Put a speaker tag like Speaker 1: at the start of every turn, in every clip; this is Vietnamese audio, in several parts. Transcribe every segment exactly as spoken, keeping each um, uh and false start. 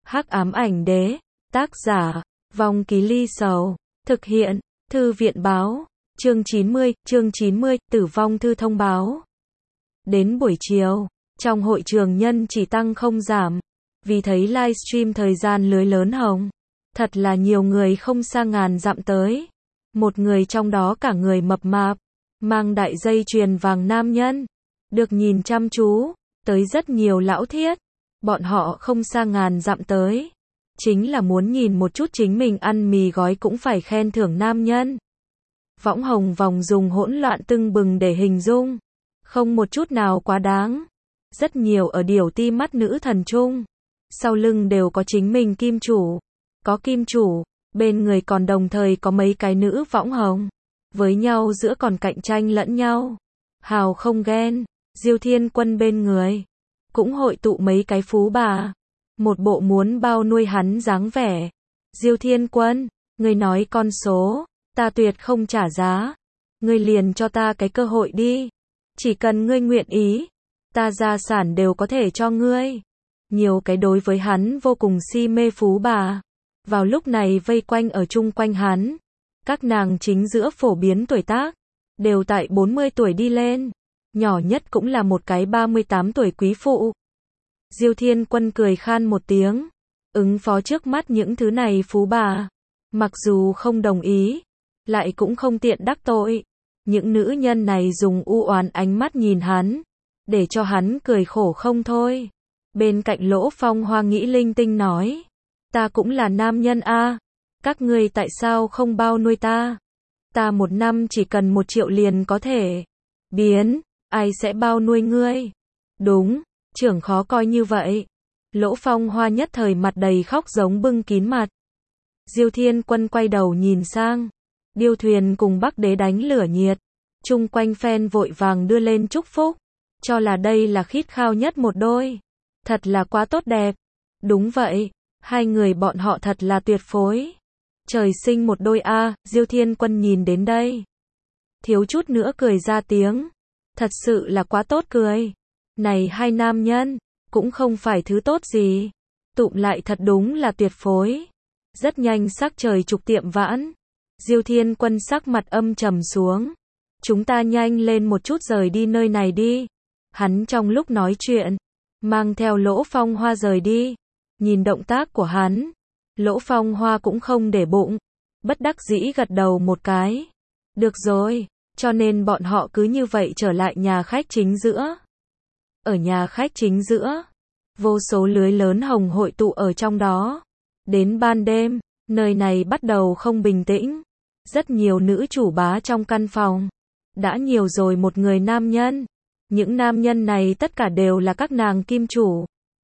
Speaker 1: Hắc ám ảnh đế, tác giả, Vong Ký Ly Sầu, thực hiện, Thư viện báo, chương chín mươi, chương chín mươi, tử vong thư thông báo. Đến buổi chiều, trong hội trường nhân chỉ tăng không giảm, vì thấy livestream thời gian lưới lớn hồng. Thật là nhiều người không xa ngàn dặm tới. Một người trong đó cả người mập mạp, mang đại dây chuyền vàng nam nhân, được nhìn chăm chú, tới rất nhiều lão thiết. Bọn họ không xa ngàn dặm tới, chính là muốn nhìn một chút chính mình ăn mì gói cũng phải khen thưởng nam nhân. Võng hồng vòng dùng hỗn loạn tưng bừng để hình dung, không một chút nào quá đáng. Rất nhiều ở điểu ti mắt nữ thần chung, sau lưng đều có chính mình kim chủ, có kim chủ, bên người còn đồng thời có mấy cái nữ võng hồng, với nhau giữa còn cạnh tranh lẫn nhau. Hào không ghen, Diêu Thiên Quân bên người cũng hội tụ mấy cái phú bà, một bộ muốn bao nuôi hắn dáng vẻ. Diêu Thiên Quân, ngươi nói con số, ta tuyệt không trả giá. Ngươi liền cho ta cái cơ hội đi. Chỉ cần ngươi nguyện ý, ta gia sản đều có thể cho ngươi. Nhiều cái đối với hắn vô cùng si mê phú bà, vào lúc này vây quanh ở chung quanh hắn. Các nàng chính giữa phổ biến tuổi tác, đều tại bốn mươi tuổi đi lên. Nhỏ nhất cũng là một cái ba mươi tám tuổi quý phụ. Diêu Thiên Quân cười khan một tiếng, ứng phó trước mắt những thứ này phú bà. Mặc dù không đồng ý, lại cũng không tiện đắc tội. Những nữ nhân này dùng u oán ánh mắt nhìn hắn, để cho hắn cười khổ không thôi. Bên cạnh Lỗ Phong Hoa nghĩ linh tinh nói, ta cũng là nam nhân a, các ngươi tại sao không bao nuôi ta? Ta một năm chỉ cần một triệu liền có thể biến, ai sẽ bao nuôi ngươi? Đúng, trưởng khó coi như vậy. Lỗ Phong Hoa nhất thời mặt đầy khóc giống bưng kín mặt. Diêu Thiên Quân quay đầu nhìn sang, điêu thuyền cùng Bắc Đế đánh lửa nhiệt, chung quanh fan vội vàng đưa lên chúc phúc, cho là đây là khít khao nhất một đôi. Thật là quá tốt đẹp. Đúng vậy, hai người bọn họ thật là tuyệt phối. Trời sinh một đôi a. Diêu Thiên Quân nhìn đến đây, thiếu chút nữa cười ra tiếng. Thật sự là quá tốt cười. Này hai nam nhân, cũng không phải thứ tốt gì. Tụm lại thật đúng là tuyệt phối. Rất nhanh sắc trời trục tiệm vãn. Diêu Thiên Quân sắc mặt âm trầm xuống. Chúng ta nhanh lên một chút rời đi nơi này đi. Hắn trong lúc nói chuyện, mang theo Lỗ Phong Hoa rời đi. Nhìn động tác của hắn, Lỗ Phong Hoa cũng không để bụng, bất đắc dĩ gật đầu một cái. Được rồi, cho nên bọn họ cứ như vậy trở lại nhà khách chính giữa. Ở nhà khách chính giữa, vô số lưới lớn hồng hội tụ ở trong đó. Đến ban đêm, nơi này bắt đầu không bình tĩnh. Rất nhiều nữ chủ bá trong căn phòng. Đã nhiều rồi một người nam nhân. Những nam nhân này tất cả đều là các nàng kim chủ.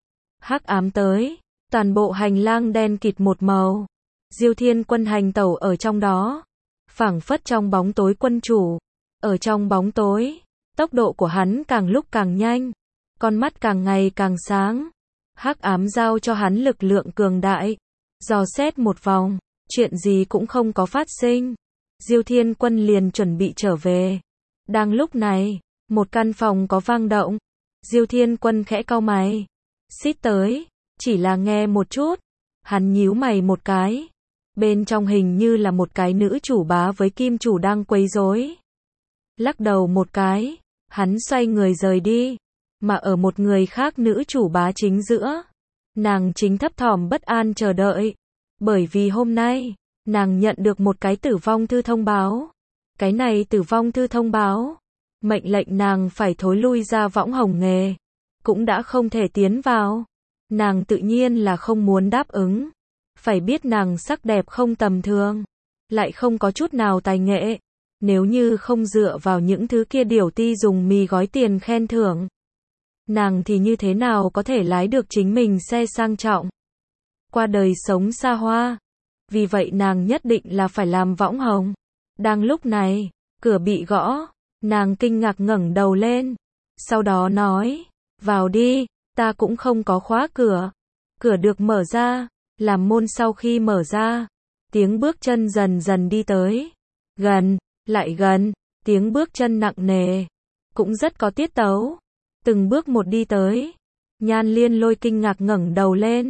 Speaker 1: Hắc ám tới, toàn bộ hành lang đen kịt một màu. Diêu Thiên Quân hành tẩu ở trong đó, phảng phất trong bóng tối quân chủ. Ở trong bóng tối, tốc độ của hắn càng lúc càng nhanh, con mắt càng ngày càng sáng. Hắc ám giao cho hắn lực lượng cường đại, dò xét một vòng, chuyện gì cũng không có phát sinh. Diêu Thiên Quân liền chuẩn bị trở về. Đang lúc này, một căn phòng có vang động. Diêu Thiên Quân khẽ cau mày, xít tới, chỉ là nghe một chút. Hắn nhíu mày một cái. Bên trong hình như là một cái nữ chủ bá với kim chủ đang quấy rối. Lắc đầu một cái, hắn xoay người rời đi. Mà ở một người khác nữ chủ bá chính giữa, nàng chính thấp thỏm bất an chờ đợi. Bởi vì hôm nay, nàng nhận được một cái tử vong thư thông báo. Cái này tử vong thư thông báo, mệnh lệnh nàng phải thối lui ra võng hồng nghề, cũng đã không thể tiến vào. Nàng tự nhiên là không muốn đáp ứng. Phải biết nàng sắc đẹp không tầm thường, lại không có chút nào tài nghệ. Nếu như không dựa vào những thứ kia điểu ti dùng mì gói tiền khen thưởng, nàng thì như thế nào có thể lái được chính mình xe sang trọng, qua đời sống xa hoa. Vì vậy nàng nhất định là phải làm võng hồng. Đang lúc này, cửa bị gõ, nàng kinh ngạc ngẩng đầu lên, sau đó nói, vào đi. Ta cũng không có khóa cửa. Cửa được mở ra, làm môn sau khi mở ra, tiếng bước chân dần dần đi tới. Gần, lại gần, tiếng bước chân nặng nề, cũng rất có tiết tấu. Từng bước một đi tới. Nhan Liên Lôi kinh ngạc ngẩng đầu lên,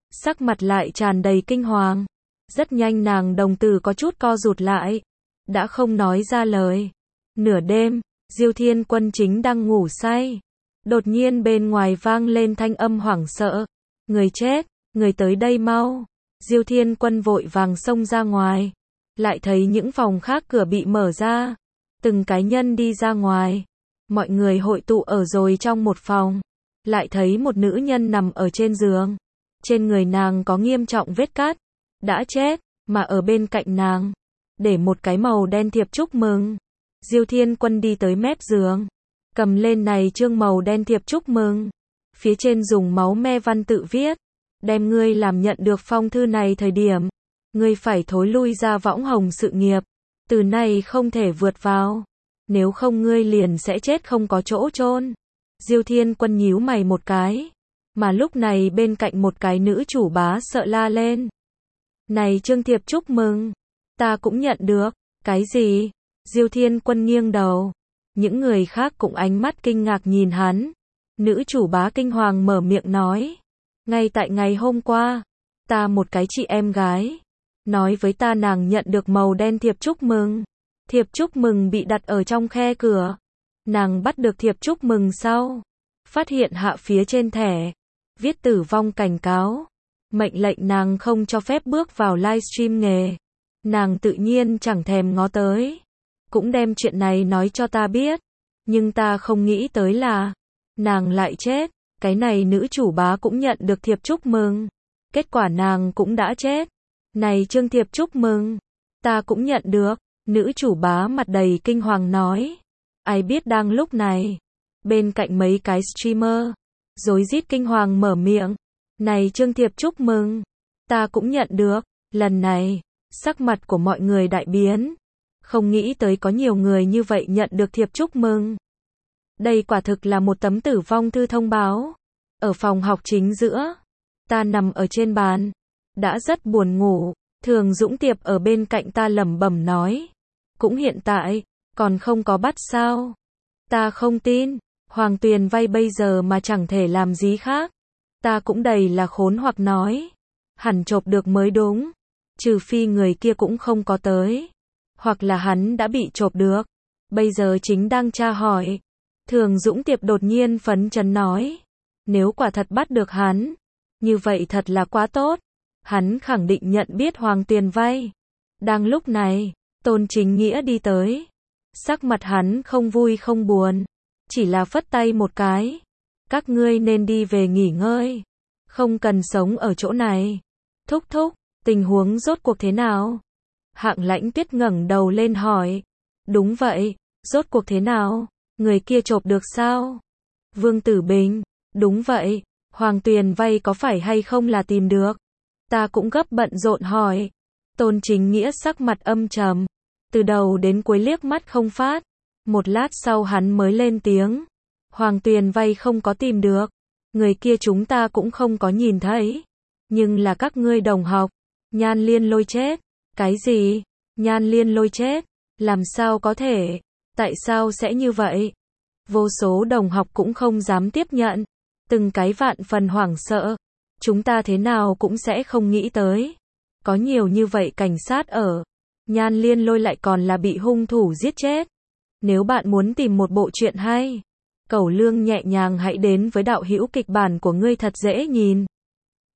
Speaker 1: sắc mặt lại tràn đầy kinh hoàng. Rất nhanh nàng đồng tử có chút co rụt lại, đã không nói ra lời. Nửa đêm, Diêu Thiên Quân chính đang ngủ say. Đột nhiên bên ngoài vang lên thanh âm hoảng sợ. Người chết, người tới đây mau. Diêu Thiên Quân vội vàng xông ra ngoài. Lại thấy những phòng khác cửa bị mở ra. Từng cá nhân đi ra ngoài. Mọi người hội tụ ở rồi trong một phòng. Lại thấy một nữ nhân nằm ở trên giường. Trên người nàng có nghiêm trọng vết cắt. Đã chết, mà ở bên cạnh nàng. Để một cái màu đen thiệp chúc mừng. Diêu Thiên Quân đi tới mép giường. Cầm lên này chương màu đen thiệp chúc mừng. Phía trên dùng máu me văn tự viết. Đem ngươi làm nhận được phong thư này thời điểm. Ngươi phải thối lui ra võng hồng sự nghiệp. Từ nay không thể vượt vào. Nếu không ngươi liền sẽ chết không có chỗ chôn. Diêu Thiên Quân nhíu mày một cái. Mà lúc này bên cạnh một cái nữ chủ bá sợ la lên. Này chương thiệp chúc mừng. Ta cũng nhận được. Cái gì? Diêu Thiên Quân nghiêng đầu. Những người khác cũng ánh mắt kinh ngạc nhìn hắn. Nữ chủ bá kinh hoàng mở miệng nói. Ngay tại ngày hôm qua, ta một cái chị em gái. Nói với ta nàng nhận được màu đen thiệp chúc mừng. Thiệp chúc mừng bị đặt ở trong khe cửa. Nàng bắt được thiệp chúc mừng sau. Phát hiện hạ phía trên thẻ. Viết tử vong cảnh cáo. Mệnh lệnh nàng không cho phép bước vào livestream nghề. Nàng tự nhiên chẳng thèm ngó tới. Cũng đem chuyện này nói cho ta biết. Nhưng ta không nghĩ tới là nàng lại chết. Cái này nữ chủ bá cũng nhận được thiệp chúc mừng. Kết quả nàng cũng đã chết. Này chương thiệp chúc mừng. Ta cũng nhận được. Nữ chủ bá mặt đầy kinh hoàng nói. Ai biết đang lúc này. Bên cạnh mấy cái streamer. Rối rít kinh hoàng mở miệng. Này chương thiệp chúc mừng. Ta cũng nhận được. Lần này, sắc mặt của mọi người đại biến. Không nghĩ tới có nhiều người như vậy nhận được thiệp chúc mừng. Đây quả thực là một tấm tử vong thư thông báo. Ở phòng học chính giữa. Ta nằm ở trên bàn. Đã rất buồn ngủ. Thường Dũng Tiệp ở bên cạnh ta lẩm bẩm nói. Cũng hiện tại, còn không có bắt sao. Ta không tin. Hoàng Tuyền vay bây giờ mà chẳng thể làm gì khác. Ta cũng đầy là khốn hoặc nói. Hẳn chộp được mới đúng. Trừ phi người kia cũng không có tới. Hoặc là hắn đã bị chộp được. Bây giờ chính đang tra hỏi. Thường Dũng Tiệp đột nhiên phấn chấn nói. Nếu quả thật bắt được hắn. Như vậy thật là quá tốt. Hắn khẳng định nhận biết Hoàng Tuyền vay. Đang lúc này, Tôn Chính Nghĩa đi tới. Sắc mặt hắn không vui không buồn. Chỉ là phất tay một cái. Các ngươi nên đi về nghỉ ngơi. Không cần sống ở chỗ này. Thúc thúc, tình huống rốt cuộc thế nào? Hạng Lãnh Tuyết ngẩng đầu lên hỏi. Đúng vậy, rốt cuộc thế nào? Người kia chộp được sao? Vương Tử Bình, đúng vậy, Hoàng Tuyền vay có phải hay không là tìm được? Ta cũng gấp bận rộn hỏi. Tôn Chính Nghĩa sắc mặt âm trầm. Từ đầu đến cuối liếc mắt không phát. Một lát sau hắn mới lên tiếng. Hoàng Tuyền vay không có tìm được. Người kia chúng ta cũng không có nhìn thấy. Nhưng là các ngươi đồng học. Nhan Liên Lôi chết. Cái gì? Nhan Liên Lôi chết? Làm sao có thể? Tại sao sẽ như vậy? Vô số đồng học cũng không dám tiếp nhận. Từng cái vạn phần hoảng sợ. Chúng ta thế nào cũng sẽ không nghĩ tới. Có nhiều như vậy cảnh sát ở. Nhan Liên Lôi lại còn là bị hung thủ giết chết. Nếu bạn muốn tìm một bộ truyện hay, Cẩu Lương nhẹ nhàng hãy đến với đạo hữu kịch bản của ngươi thật dễ nhìn.